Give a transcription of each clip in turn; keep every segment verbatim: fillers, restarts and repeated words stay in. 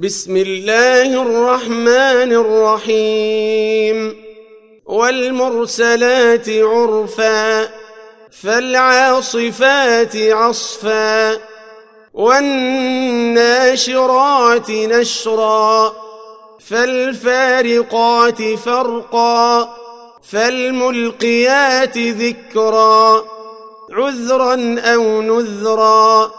بسم الله الرحمن الرحيم والمرسلات عرفا فالعاصفات عصفا والناشرات نشرا فالفارقات فرقا فالملقيات ذكرا عذرا أو نذرا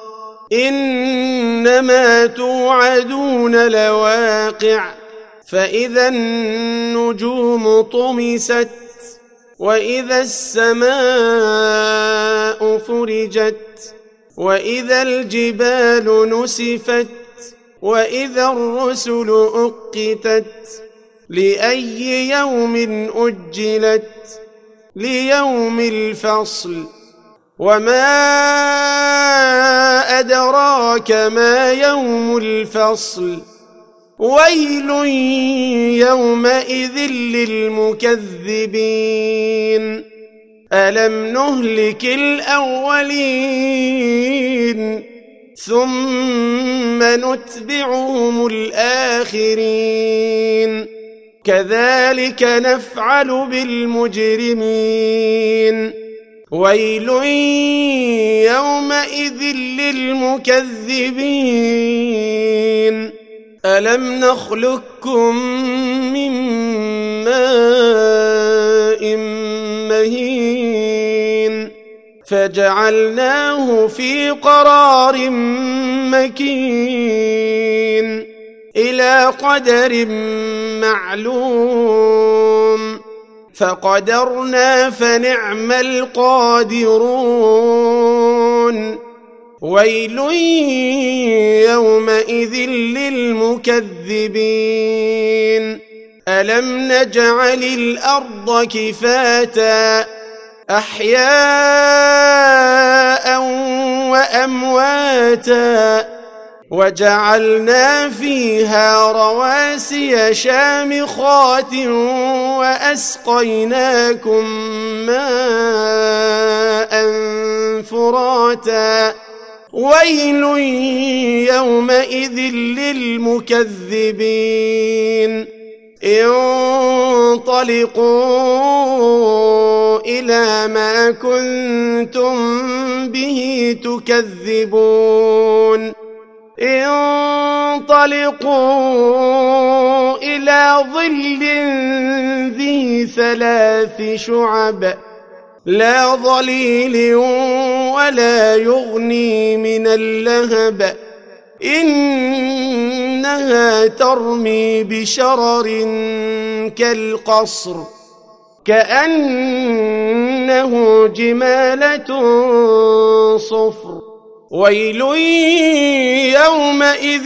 إنما توعدون لواقع فإذا النجوم طمست وإذا السماء فرجت وإذا الجبال نسفت وإذا الرسل أقتت لأي يوم أجلت ليوم الفصل وما أدراك ما يوم الفصل ويل يومئذ للمكذبين ألم نهلك الأولين ثم نتبعهم الآخرين كذلك نفعل بالمجرمين ويل يومئذ للمكذبين ألم نخلقكم من ماء مهين فجعلناه في قرار مكين إلى قدر معلوم فقدرنا فنعم القادرون ويل يومئذ للمكذبين ألم نجعل الأرض كفاتا أحياء وأمواتا وجعلنا فيها رواسي شامخات وأسقيناكم ماء فراتا ويل يومئذ للمكذبين انطلقوا إلى ما كنتم به تكذبون انطلقوا إلى ظل ذي ثلاث شعب لا ظليل ولا يغني من اللهب إنها ترمي بشرر كالقصر كأنه جمالة صفر ويل يومئذ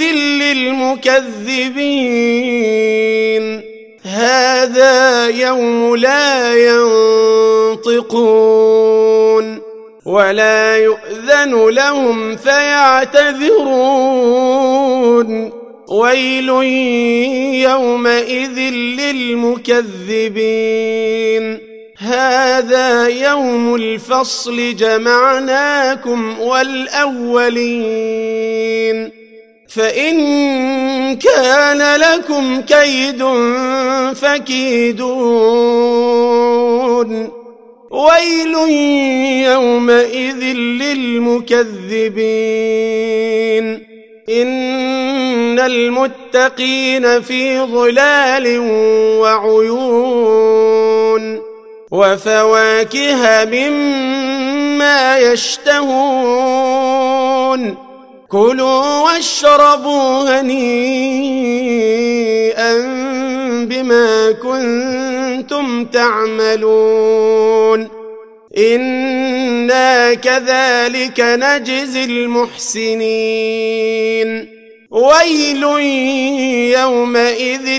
للمكذبين هذا يوم لا ينطقون ولا يؤذن لهم فيعتذرون ويل يومئذ للمكذبين هذا يوم الفصل جمعناكم والأولين فإن كان لكم كيد فكيدون ويل يومئذ للمكذبين إن المتقين في ظلال وعيون وفواكه مما يشتهون كلوا واشربوا هنيئا بما كنتم تعملون إنا كذلك نجزي المحسنين ويل يومئذ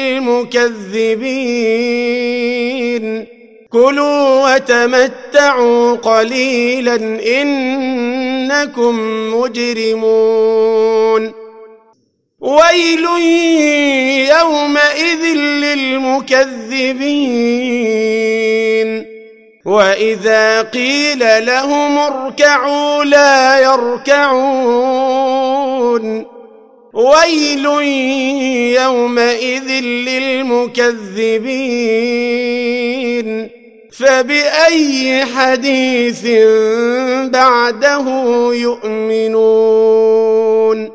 للمكذبين كلوا وتمتعوا قليلا إنكم مجرمون ويل يومئذ للمكذبين وإذا قيل لهم اركعوا لا يركعون ويل يومئذ للمكذبين فبأي حديث بعده يؤمنون